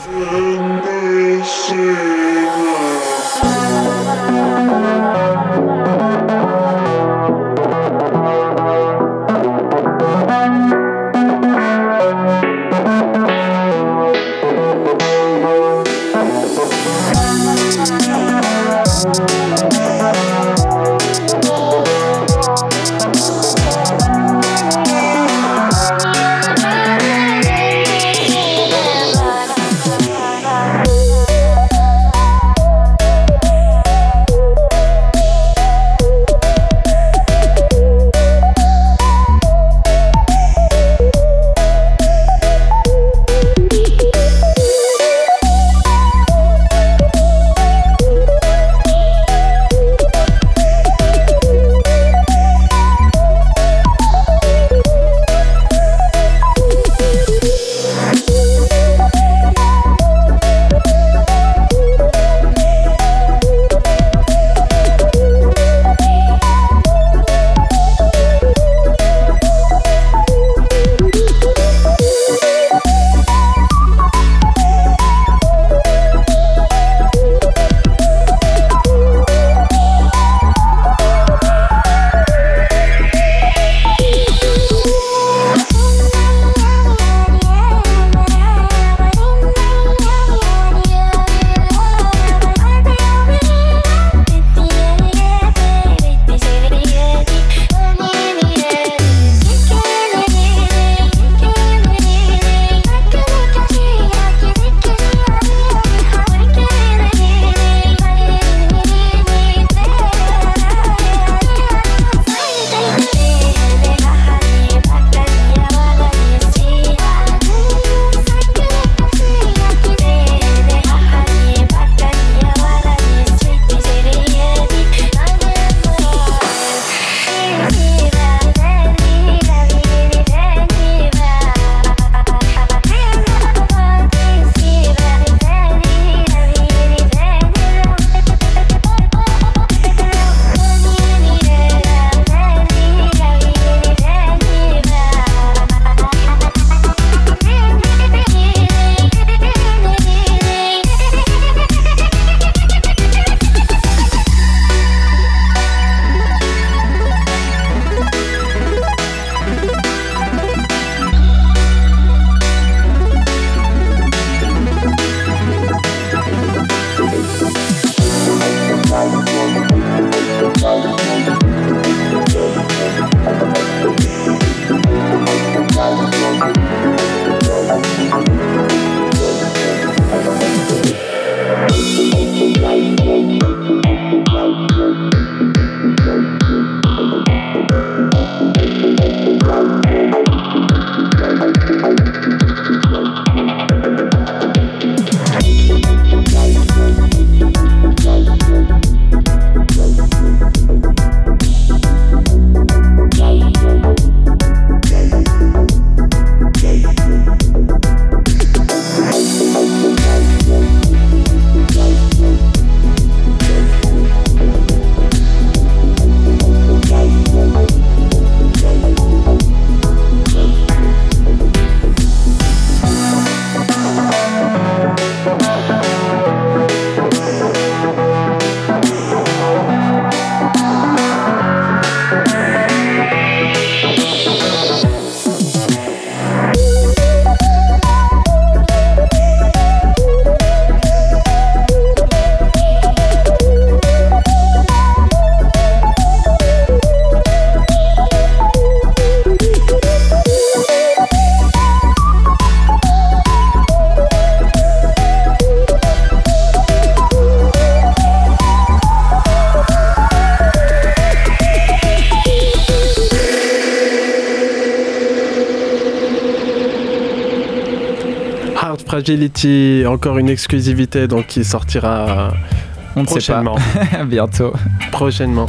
Hard Fragility, encore une exclusivité, donc qui sortira On ne prochainement. sait pas. Bientôt. Prochainement.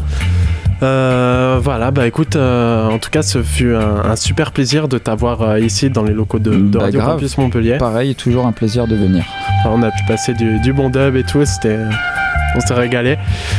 Euh, voilà, bah écoute, euh, en tout cas, ce fut un, un super plaisir de t'avoir euh, ici dans les locaux de, de Bah, Radio grave. Campus Montpellier. Pareil, toujours un plaisir de venir. Alors, on a pu passer du, du bon dub et tout, c'était, on s'est régalé.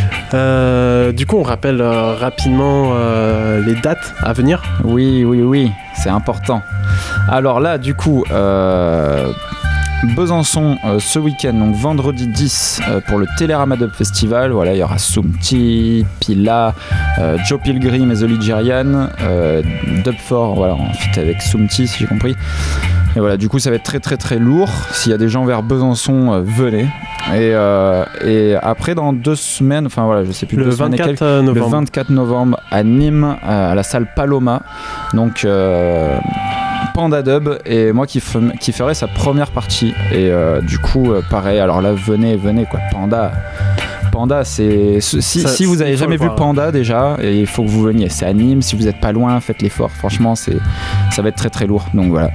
Euh, du coup, on rappelle euh, rapidement euh, les dates à venir. Oui, oui, oui, c'est important. Alors là, du coup, euh, Besançon euh, ce week-end, donc vendredi dix, euh, pour le Télérama Dub Festival. Voilà, il y aura Soumti, Pila, euh, Joe Pilgrim et The Ligerian, euh, Dub four, voilà, en feat avec Soumti, si j'ai compris. Et voilà, du coup, ça va être très très très lourd. S'il y a des gens vers Besançon, euh, venez. Et, euh, et après, dans deux semaines, enfin voilà, je sais plus, Le deux semaines et vingt-quatre quelques, novembre. le vingt-quatre novembre à Nîmes, à la salle Paloma. Donc, euh, Panda Dub, et moi qui, f- qui ferai sa première partie. Et euh, du coup, euh, pareil, alors là, venez, venez quoi. Panda. Panda, c'est. Si, Ça, si vous avez il faut jamais le vu voir. Panda déjà, et il faut que vous veniez. C'est à Nîmes, si vous n'êtes pas loin, faites l'effort. Franchement, c'est, ça va être très très lourd. Donc voilà.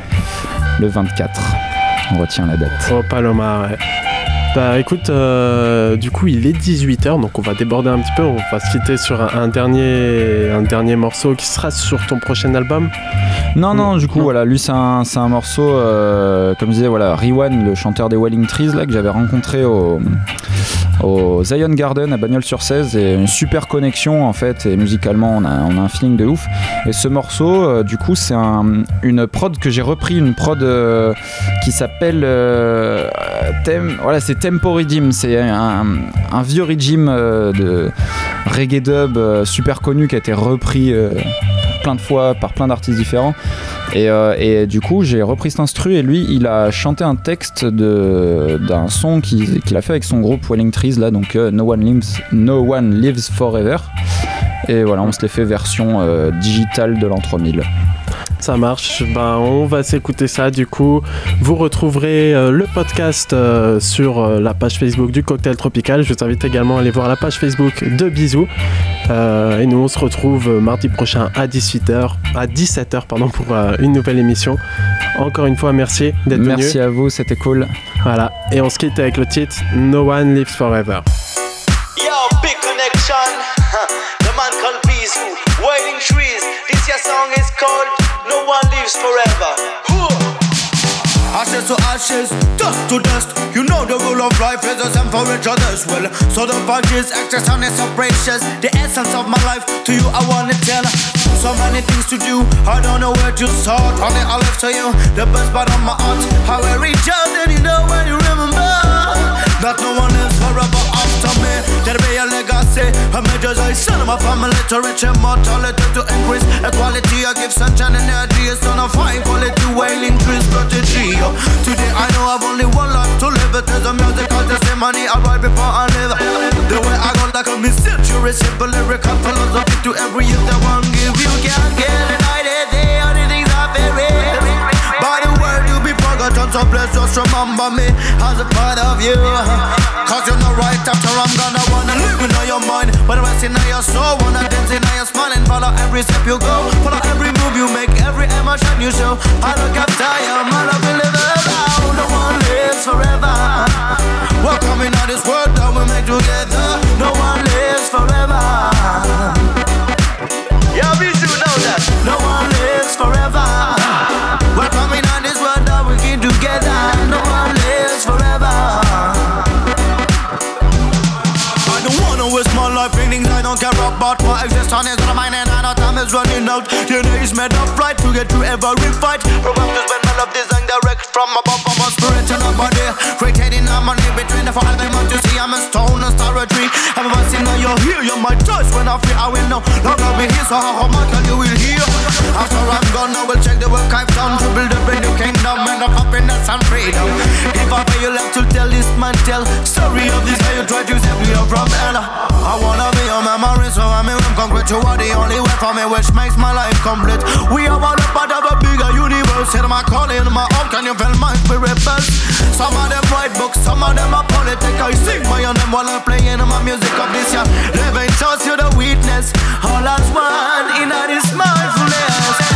Le vingt-quatre. On retient la date. Oh, Paloma, ouais. Bah écoute, euh, du coup il est dix-huit heures, donc on va déborder un petit peu, on va se quitter sur un, un, dernier, un dernier morceau qui sera sur ton prochain album. Non, non, du coup, Non. voilà, lui, c'est un, c'est un morceau, euh, comme je disais, voilà, Riwan, le chanteur des Wailing Trees, là, que j'avais rencontré au, au Zion Garden à Bagnols-sur-Cèze, et une super connexion, en fait, et musicalement, on a, on a un feeling de ouf. Et ce morceau, euh, du coup, c'est un, une prod que j'ai repris, une prod euh, qui s'appelle euh, Tem, voilà, c'est Tempo Redeem, c'est un, un vieux régime euh, de reggae dub euh, super connu qui a été repris euh, plein de fois par plein d'artistes différents, et, euh, et du coup j'ai repris cet instru, et lui il a chanté un texte de, d'un son qu'il, qu'il a fait avec son groupe Wailing Trees là, donc euh, No One Lives, No One Lives Forever, et voilà, on se l'est fait version euh, digitale de l'an trois mille. Ça marche, ben, on va s'écouter ça du coup. Vous retrouverez euh, le podcast euh, sur euh, la page Facebook du Cocktail Tropical. Je vous invite également à aller voir la page Facebook de Bisous. Euh, et nous on se retrouve euh, mardi prochain à dix-huit heures, à dix-sept heures pardon, pour euh, une nouvelle émission. Encore une fois, merci d'être venu. Merci à vous, c'était cool. Voilà, et on se quitte avec le titre No One Lives Forever. Yo, big connection. The man called Bisou, Wailing Trees. This your song is called No One Lives Forever. Ashes to ashes, dust to dust. You know the rule of life is the same for each other's will. So the fact is, excess and it's so precious. The essence of my life, to you I wanna tell. So many things to do, I don't know where to start. Only I left to you, the best part of my heart. How I reach out and you know when you remember that no one lives forever after me. There'll be a legacy, a major son of my family to reach immortality, to increase equality. I give sunshine and energy, it's on a fine quality, Wailing Trees strategy. Today I know I've only one life to live. It is a musical testimony, I write before I live. The way I go like a century, simple lyrical philosophy to every youth that won't give. You can't get it, I did the only things I feel real. By the word you be forgotten, so please just remember me as a part of you. Cause you're not right after I'm gonna wanna live in your mind, but the rest in your soul, wanna dance in your smile and follow every step you go, follow every move you make, every emotion you show. I look after you, my love will live around. No one lives forever. We're coming out this world that we make together. No one lives forever. Yeah, Bisou know that. No one lives forever. We're coming out this world that we keep together. No one lives forever. I don't wanna waste my life in things I don't care about. My existence is not mine and I know time is running out. The day is made of right to get through every fight. Program to spend my love design direct from above from my spirit and my body. Creating harmony between the four elements. You see I'm a stone, a star, a tree. I'm a voice in your ear, you're my touch. When I feel I will know, longer be here, so how much you will hear. After I'm gone, I will check the work I've done to build up a new kingdom and of happiness and freedom. If I feel you left to tell this man, tell story of this guy you tried to save me from Ella. I wanna be your memory, so I'm in concrete. You are the only way for me, which makes my life complete. We are all a part of a bigger universe. Hear my calling, my own, can you feel my spirit burst? Some of them write books, some of them are politics. I sing my own them while I'm playing my music of this year. Living shows you the witness, all as one in this mindfulness.